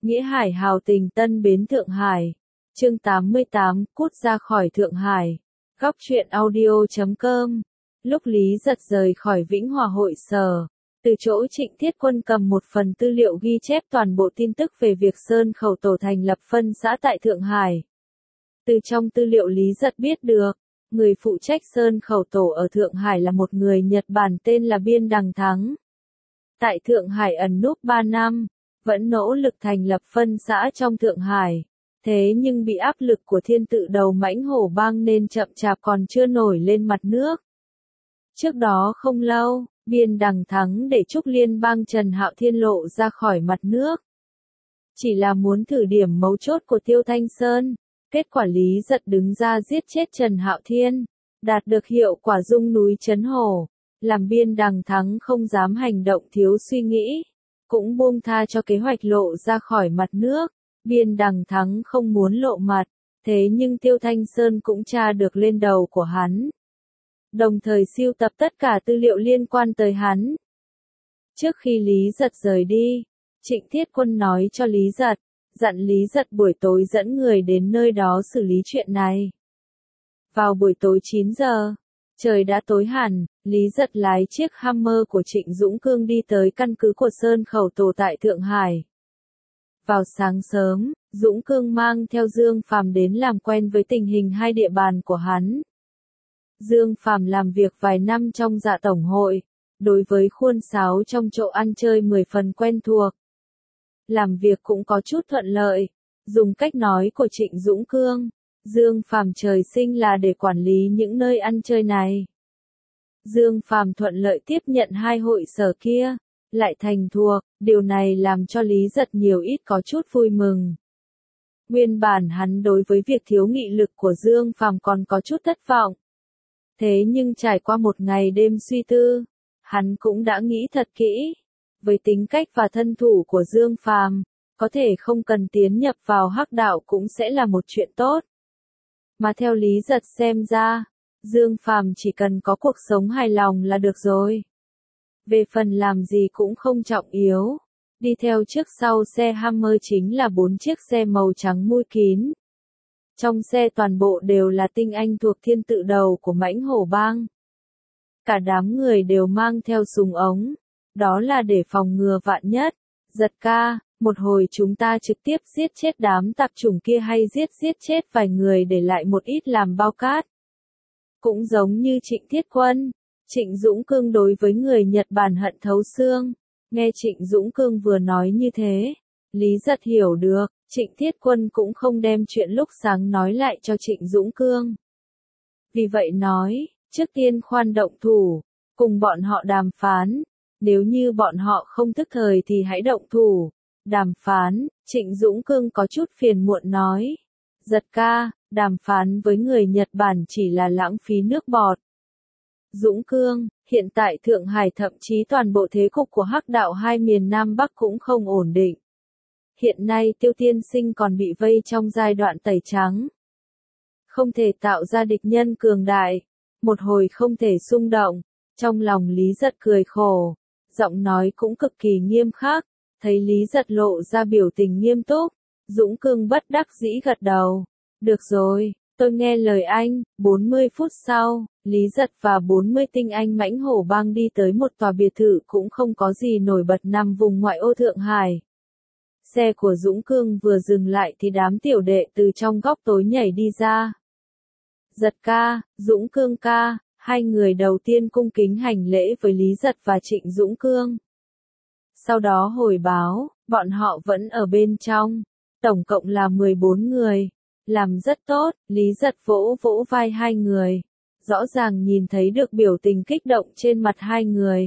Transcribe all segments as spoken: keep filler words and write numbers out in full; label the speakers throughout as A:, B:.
A: Nghĩa Hải hào tình tân bến Thượng Hải. Chương tám mươi tám, cút ra khỏi Thượng Hải. Góc truyện audio chấm com. Lúc Lý Giật rời khỏi Vĩnh Hòa hội sở, từ chỗ Trịnh Thiết Quân cầm một phần tư liệu ghi chép toàn bộ tin tức về việc Sơn Khẩu Tổ thành lập phân xã tại Thượng Hải. Từ trong tư liệu Lý Giật biết được, người phụ trách Sơn Khẩu Tổ ở Thượng Hải là một người Nhật Bản tên là Biên Đằng Thắng. Tại Thượng Hải ẩn núp ba năm, vẫn nỗ lực thành lập phân xã trong Thượng Hải. Thế nhưng bị áp lực của thiên tự đầu mãnh hổ bang nên chậm chạp còn chưa nổi lên mặt nước. Trước đó không lâu, Biên Đằng Thắng để Trúc Liên bang Trần Hạo Thiên lộ ra khỏi mặt nước. Chỉ là muốn thử điểm mấu chốt của Tiêu Thanh Sơn, kết quả Lý Giật đứng ra giết chết Trần Hạo Thiên, đạt được hiệu quả rung núi chấn hổ, làm Biên Đằng Thắng không dám hành động thiếu suy nghĩ, cũng buông tha cho kế hoạch lộ ra khỏi mặt nước. Biên Đằng Thắng không muốn lộ mặt, thế nhưng Tiêu Thanh Sơn cũng tra được lên đầu của hắn. Đồng thời sưu tập tất cả tư liệu liên quan tới hắn. Trước khi Lý Giật rời đi, Trịnh Thiết Quân nói cho Lý Giật, dặn Lý Giật buổi tối dẫn người đến nơi đó xử lý chuyện này. Vào buổi tối chín giờ, trời đã tối hẳn, Lý Giật lái chiếc Hammer của Trịnh Dũng Cương đi tới căn cứ của Sơn Khẩu Tổ tại Thượng Hải. Vào sáng sớm, Dũng Cương mang theo Dương Phàm đến làm quen với tình hình hai địa bàn của hắn. Dương Phàm làm việc vài năm trong Dạ Tổng hội, đối với khuôn sáo trong chỗ ăn chơi mười phần quen thuộc. Làm việc cũng có chút thuận lợi, dùng cách nói của Trịnh Dũng Cương, Dương Phàm trời sinh là để quản lý những nơi ăn chơi này. Dương Phàm thuận lợi tiếp nhận hai hội sở kia, lại thành thuộc, điều này làm cho Lý Giật nhiều ít có chút vui mừng. Nguyên bản hắn đối với việc thiếu nghị lực của Dương Phàm còn có chút thất vọng. Thế nhưng trải qua một ngày đêm suy tư, hắn cũng đã nghĩ thật kỹ. Với tính cách và thân thủ của Dương Phàm, có thể không cần tiến nhập vào hắc đạo cũng sẽ là một chuyện tốt. Mà theo Lý Giật xem ra, Dương Phàm chỉ cần có cuộc sống hài lòng là được rồi. Về phần làm gì cũng không trọng yếu. Đi theo trước sau xe Hammer chính là bốn chiếc xe màu trắng mui kín. Trong xe toàn bộ đều là tinh anh thuộc thiên tự đầu của mãnh hổ bang. Cả đám người đều mang theo súng ống. Đó là để phòng ngừa vạn nhất. Giật ca, một hồi chúng ta trực tiếp giết chết đám tạp chủng kia hay giết giết chết vài người để lại một ít làm bao cát. Cũng giống như Trịnh Thiết Quân, Trịnh Dũng Cương đối với người Nhật Bản hận thấu xương. Nghe Trịnh Dũng Cương vừa nói như thế, Lý Giật hiểu được, Trịnh Thiết Quân cũng không đem chuyện lúc sáng nói lại cho Trịnh Dũng Cương. Vì vậy nói, trước tiên khoan động thủ, cùng bọn họ đàm phán, nếu như bọn họ không thức thời thì hãy động thủ. Đàm phán, Trịnh Dũng Cương có chút phiền muộn nói. Giật ca, đàm phán với người Nhật Bản chỉ là lãng phí nước bọt. Dũng Cương, hiện tại Thượng Hải thậm chí toàn bộ thế cục của hắc đạo hai miền Nam Bắc cũng không ổn định. Hiện nay Tiêu Tiên Sinh còn bị vây trong giai đoạn tẩy trắng. Không thể tạo ra địch nhân cường đại, một hồi không thể xung động. Trong lòng Lý Giật cười khổ, giọng nói cũng cực kỳ nghiêm khắc, thấy Lý Giật lộ ra biểu tình nghiêm túc, Dũng Cương bất đắc dĩ gật đầu. Được rồi, tôi nghe lời anh. Bốn mươi phút sau, Lý Giật và bốn mươi tinh anh mãnh hổ bang đi tới một tòa biệt thự cũng không có gì nổi bật nằm vùng ngoại ô Thượng Hải. Xe của Dũng Cương vừa dừng lại thì đám tiểu đệ từ trong góc tối nhảy đi ra. Giật ca, Dũng Cương ca, hai người đầu tiên cung kính hành lễ với Lý Giật và Trịnh Dũng Cương. Sau đó hồi báo, bọn họ vẫn ở bên trong, tổng cộng là mười bốn người. Làm rất tốt, Lý Giật vỗ vỗ vai hai người. Rõ ràng nhìn thấy được biểu tình kích động trên mặt hai người.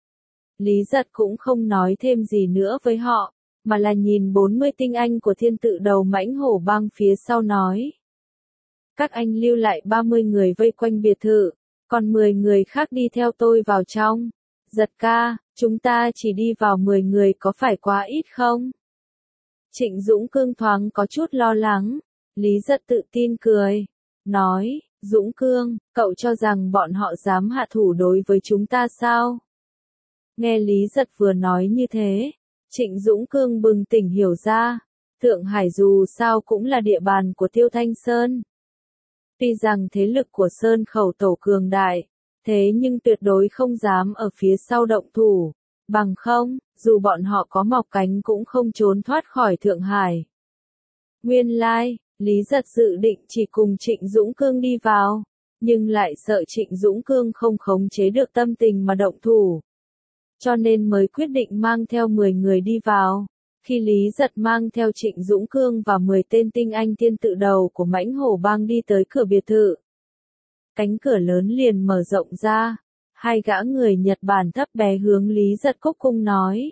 A: Lý Giật cũng không nói thêm gì nữa với họ, mà là nhìn bốn mươi tinh anh của thiên tự đầu mãnh hổ bang phía sau nói. Các anh lưu lại ba mươi người vây quanh biệt thự, còn mười người khác đi theo tôi vào trong. Giật ca, chúng ta chỉ đi vào mười người có phải quá ít không? Trịnh Dũng Cương thoáng có chút lo lắng. Lý Giật tự tin cười, nói, Dũng Cương, cậu cho rằng bọn họ dám hạ thủ đối với chúng ta sao? Nghe Lý Giật vừa nói như thế, Trịnh Dũng Cương bừng tỉnh hiểu ra, Thượng Hải dù sao cũng là địa bàn của Tiêu Thanh Sơn. Tuy rằng thế lực của Sơn Khẩu Tổ cường đại, thế nhưng tuyệt đối không dám ở phía sau động thủ, bằng không, dù bọn họ có mọc cánh cũng không trốn thoát khỏi Thượng Hải. Nguyên lai, Lý Giật dự định chỉ cùng Trịnh Dũng Cương đi vào, nhưng lại sợ Trịnh Dũng Cương không khống chế được tâm tình mà động thủ. Cho nên mới quyết định mang theo mười người đi vào. Khi Lý Giật mang theo Trịnh Dũng Cương và mười tên tinh anh thiên tự đầu của Mãnh Hổ Bang đi tới cửa biệt thự. Cánh cửa lớn liền mở rộng ra, hai gã người Nhật Bản thấp bé hướng Lý Giật cúc cung nói.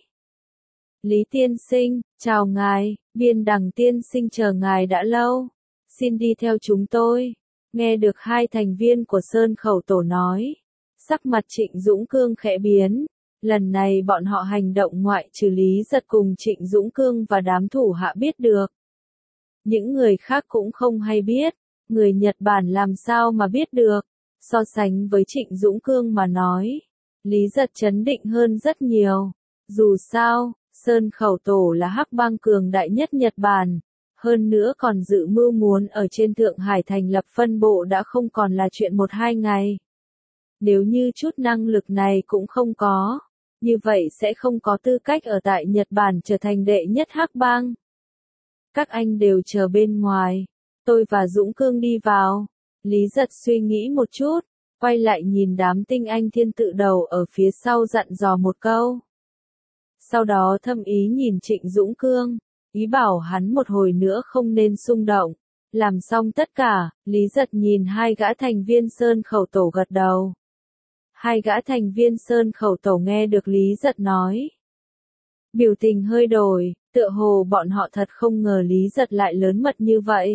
A: Lý tiên sinh, chào ngài, Biên Đằng tiên sinh chờ ngài đã lâu, xin đi theo chúng tôi. Nghe được hai thành viên của Sơn Khẩu Tổ nói, sắc mặt Trịnh Dũng Cương khẽ biến. Lần này bọn họ hành động ngoại trừ Lý Giật cùng Trịnh Dũng Cương và đám thủ hạ biết được. Những người khác cũng không hay biết, người Nhật Bản làm sao mà biết được. So sánh với Trịnh Dũng Cương mà nói, Lý Giật trấn định hơn rất nhiều. Dù sao, Sơn Khẩu Tổ là hắc bang cường đại nhất Nhật Bản, hơn nữa còn dự mưu muốn ở trên Thượng Hải thành lập phân bộ đã không còn là chuyện một hai ngày. Nếu như chút năng lực này cũng không có, như vậy sẽ không có tư cách ở tại Nhật Bản trở thành đệ nhất hắc bang. Các anh đều chờ bên ngoài, tôi và Dũng Cương đi vào. Lý Giật suy nghĩ một chút, quay lại nhìn đám tinh anh thiên tự đầu ở phía sau dặn dò một câu. Sau đó thâm ý nhìn Trịnh Dũng Cương, ý bảo hắn một hồi nữa không nên xung động. Làm xong tất cả, Lý Giật nhìn hai gã thành viên Sơn Khẩu Tổ gật đầu. Hai gã thành viên Sơn Khẩu Tổ nghe được Lý Giật nói. Biểu tình hơi đổi, tựa hồ bọn họ thật không ngờ Lý Giật lại lớn mật như vậy.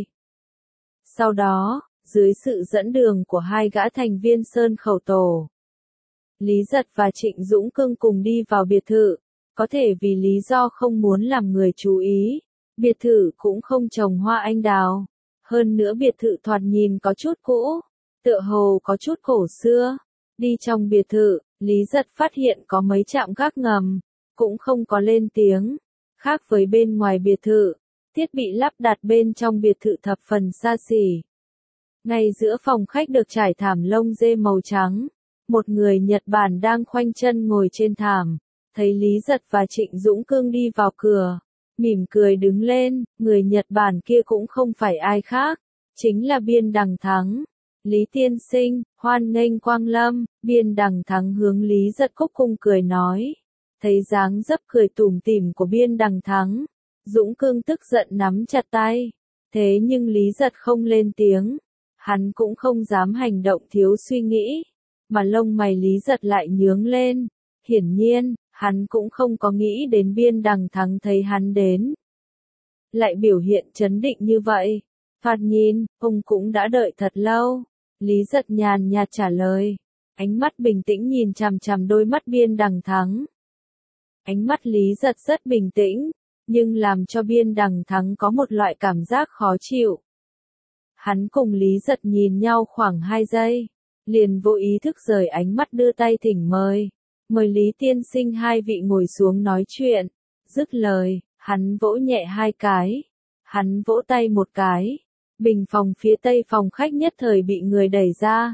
A: Sau đó, dưới sự dẫn đường của hai gã thành viên Sơn Khẩu Tổ, Lý Giật và Trịnh Dũng Cương cùng đi vào biệt thự, có thể vì lý do không muốn làm người chú ý. Biệt thự cũng không trồng hoa anh đào, hơn nữa biệt thự thoạt nhìn có chút cũ, tựa hồ có chút cổ xưa. Đi trong biệt thự, Lý Giật phát hiện có mấy trạm gác ngầm, cũng không có lên tiếng. Khác với bên ngoài biệt thự, thiết bị lắp đặt bên trong biệt thự thập phần xa xỉ. Ngay giữa phòng khách được trải thảm lông dê màu trắng, một người Nhật Bản đang khoanh chân ngồi trên thảm, thấy Lý Giật và Trịnh Dũng Cương đi vào cửa, mỉm cười đứng lên. Người Nhật Bản kia cũng không phải ai khác, chính là Biên Đằng Thắng. Lý tiên sinh, hoan nghênh quang lâm. Biên Đằng Thắng hướng Lý Giật cúc cung cười nói. Thấy dáng dấp cười tủm tỉm của Biên Đằng Thắng, Dũng Cương tức giận nắm chặt tay. Thế nhưng Lý Giật không lên tiếng, hắn cũng không dám hành động thiếu suy nghĩ, mà lông mày Lý Giật lại nhướng lên. Hiển nhiên, hắn cũng không có nghĩ đến Biên Đằng Thắng thấy hắn đến lại biểu hiện trấn định như vậy. Thoạt nhìn, ông cũng đã đợi thật lâu. Lý Giật nhàn nhạt trả lời, ánh mắt bình tĩnh nhìn chằm chằm đôi mắt Biên Đằng Thắng. Ánh mắt Lý Giật rất bình tĩnh, nhưng làm cho Biên Đằng Thắng có một loại cảm giác khó chịu. Hắn cùng Lý Giật nhìn nhau khoảng hai giây, liền vô ý thức rời ánh mắt đưa tay thỉnh mời. Mời Lý tiên sinh hai vị ngồi xuống nói chuyện. Dứt lời, hắn vỗ nhẹ hai cái. Hắn vỗ tay một cái. Bình phòng phía tây phòng khách nhất thời bị người đẩy ra.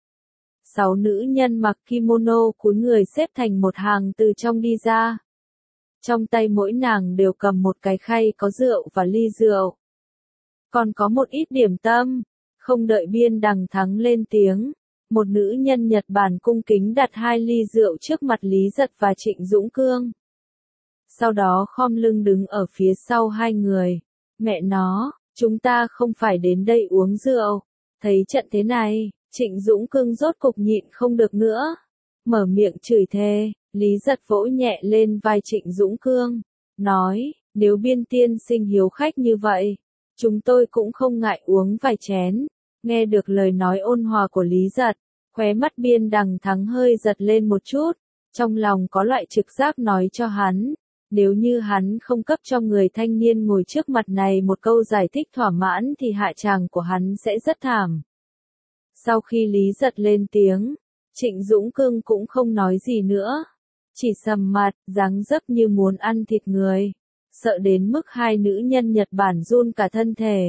A: Sáu nữ nhân mặc kimono cúi người xếp thành một hàng từ trong đi ra. Trong tay mỗi nàng đều cầm một cái khay có rượu và ly rượu. Còn có một ít điểm tâm. Không đợi Biên Đằng Thắng lên tiếng, một nữ nhân Nhật Bản cung kính đặt hai ly rượu trước mặt Lý Giật và Trịnh Dũng Cương. Sau đó khom lưng đứng ở phía sau hai người. Mẹ nó, chúng ta không phải đến đây uống rượu. Thấy trận thế này, Trịnh Dũng Cương rốt cục nhịn không được nữa. Mở miệng chửi thề. Lý Giật vỗ nhẹ lên vai Trịnh Dũng Cương, nói, nếu Biên tiên sinh hiếu khách như vậy, chúng tôi cũng không ngại uống vài chén. Nghe được lời nói ôn hòa của Lý Giật, khóe mắt Biên Đằng Thắng hơi giật lên một chút, trong lòng có loại trực giác nói cho hắn, nếu như hắn không cấp cho người thanh niên ngồi trước mặt này một câu giải thích thỏa mãn thì hạ tràng của hắn sẽ rất thảm. Sau khi Lý Giật lên tiếng, Trịnh Dũng Cương cũng không nói gì nữa, chỉ sầm mặt, dáng dấp như muốn ăn thịt người, sợ đến mức hai nữ nhân Nhật Bản run cả thân thể.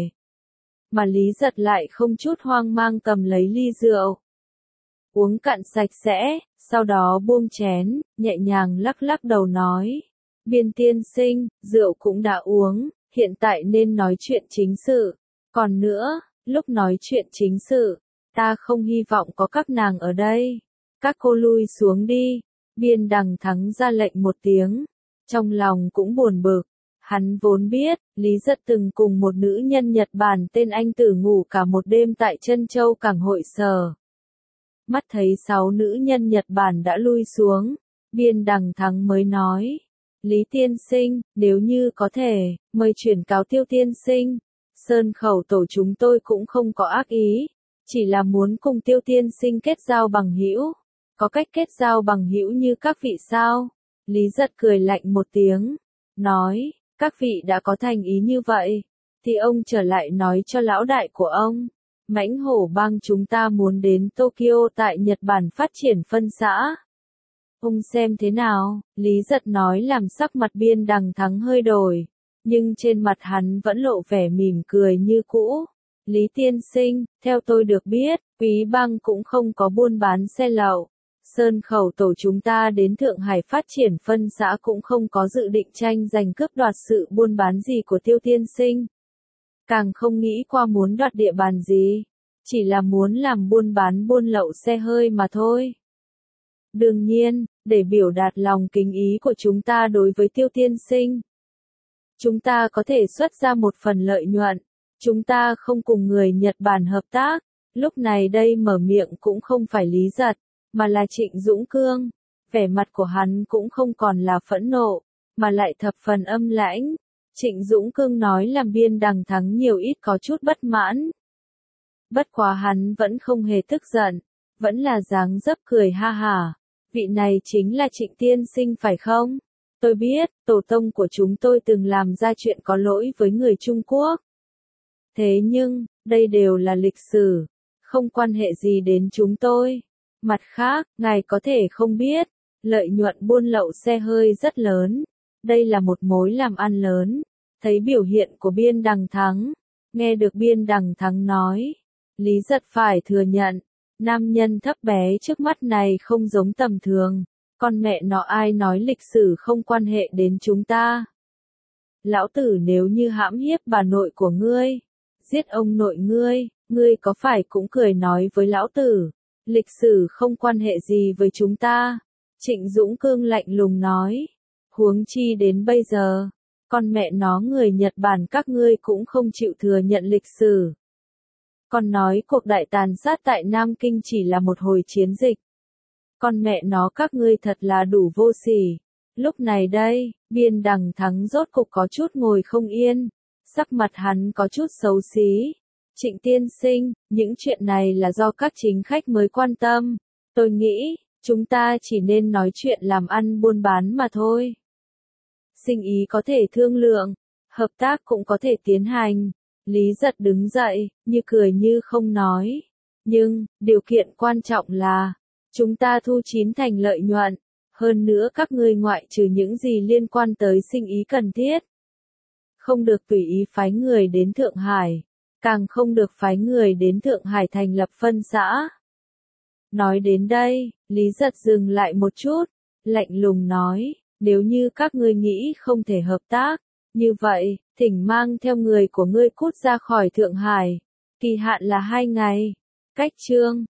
A: Mà Lý Giật lại không chút hoang mang cầm lấy ly rượu. Uống cạn sạch sẽ, sau đó buông chén, nhẹ nhàng lắc lắc đầu nói. Biên tiên sinh, rượu cũng đã uống, hiện tại nên nói chuyện chính sự. Còn nữa, lúc nói chuyện chính sự, ta không hy vọng có các nàng ở đây. Các cô lui xuống đi. Biên Đằng Thắng ra lệnh một tiếng. Trong lòng cũng buồn bực. Hắn vốn biết, Lý Giật từng cùng một nữ nhân Nhật Bản tên Anh Tử ngủ cả một đêm tại Trân Châu Cảng Hội Sở. Mắt thấy sáu nữ nhân Nhật Bản đã lui xuống, Biên Đằng Thắng mới nói. Lý tiên sinh, nếu như có thể, mời chuyển cáo Tiêu tiên sinh. Sơn Khẩu tổ chúng tôi cũng không có ác ý, chỉ là muốn cùng Tiêu tiên sinh kết giao bằng hữu. Có cách kết giao bằng hữu như các vị sao? Lý Giật cười lạnh một tiếng, nói, các vị đã có thành ý như vậy, thì ông trở lại nói cho lão đại của ông. Mãnh Hổ Bang chúng ta muốn đến Tokyo tại Nhật Bản phát triển phân xã. Ông xem thế nào? Lý Giật nói làm sắc mặt Biên Đằng Thắng hơi đổi, nhưng trên mặt hắn vẫn lộ vẻ mỉm cười như cũ. Lý tiên sinh, theo tôi được biết, Quý Bang cũng không có buôn bán xe lậu. Sơn Khẩu tổ chúng ta đến Thượng Hải phát triển phân xã cũng không có dự định tranh giành cướp đoạt sự buôn bán gì của Tiêu tiên sinh. Càng không nghĩ qua muốn đoạt địa bàn gì, chỉ là muốn làm buôn bán buôn lậu xe hơi mà thôi. Đương nhiên, để biểu đạt lòng kính ý của chúng ta đối với Tiêu tiên sinh, chúng ta có thể xuất ra một phần lợi nhuận. Chúng ta không cùng người Nhật Bản hợp tác. Lúc này đây mở miệng cũng không phải Lý Giật, mà là Trịnh Dũng Cương. Vẻ mặt của hắn cũng không còn là phẫn nộ, mà lại thập phần âm lãnh. Trịnh Dũng Cương nói làm Biên Đằng Thắng nhiều ít có chút bất mãn. Bất quá hắn vẫn không hề tức giận, vẫn là dáng dấp cười ha hả. Vị này chính là Trịnh tiên sinh phải không? Tôi biết, tổ tông của chúng tôi từng làm ra chuyện có lỗi với người Trung Quốc. Thế nhưng, đây đều là lịch sử, không quan hệ gì đến chúng tôi. Mặt khác, ngài có thể không biết, lợi nhuận buôn lậu xe hơi rất lớn. Đây là một mối làm ăn lớn. Thấy biểu hiện của Biên Đằng Thắng, nghe được Biên Đằng Thắng nói, Lý Giật phải thừa nhận, nam nhân thấp bé trước mắt này không giống tầm thường. Con mẹ nó ai nói lịch sử không quan hệ đến chúng ta. Lão tử nếu như hãm hiếp bà nội của ngươi, giết ông nội ngươi, ngươi có phải cũng cười nói với lão tử, lịch sử không quan hệ gì với chúng ta. Trịnh Dũng Cương lạnh lùng nói, huống chi đến bây giờ, con mẹ nó người Nhật Bản các ngươi cũng không chịu thừa nhận lịch sử. Còn nói cuộc đại tàn sát tại Nam Kinh chỉ là một hồi chiến dịch. Con mẹ nó các ngươi thật là đủ vô sỉ. Lúc này đây, Biên Đằng Thắng rốt cục có chút ngồi không yên. Sắc mặt hắn có chút xấu xí. Trịnh tiên sinh, những chuyện này là do các chính khách mới quan tâm. Tôi nghĩ, chúng ta chỉ nên nói chuyện làm ăn buôn bán mà thôi. Sinh ý có thể thương lượng, hợp tác cũng có thể tiến hành. Lý Giật đứng dậy, như cười như không nói. Nhưng, điều kiện quan trọng là, chúng ta thu chín thành lợi nhuận. Hơn nữa các ngươi ngoại trừ những gì liên quan tới sinh ý cần thiết. Không được tùy ý phái người đến Thượng Hải. Càng không được phái người đến Thượng Hải thành lập phân xã. Nói đến đây, Lý Giật dừng lại một chút, lạnh lùng nói, nếu như các ngươi nghĩ không thể hợp tác, như vậy, thỉnh mang theo người của ngươi cút ra khỏi Thượng Hải. Kỳ hạn là hai ngày. Cách chương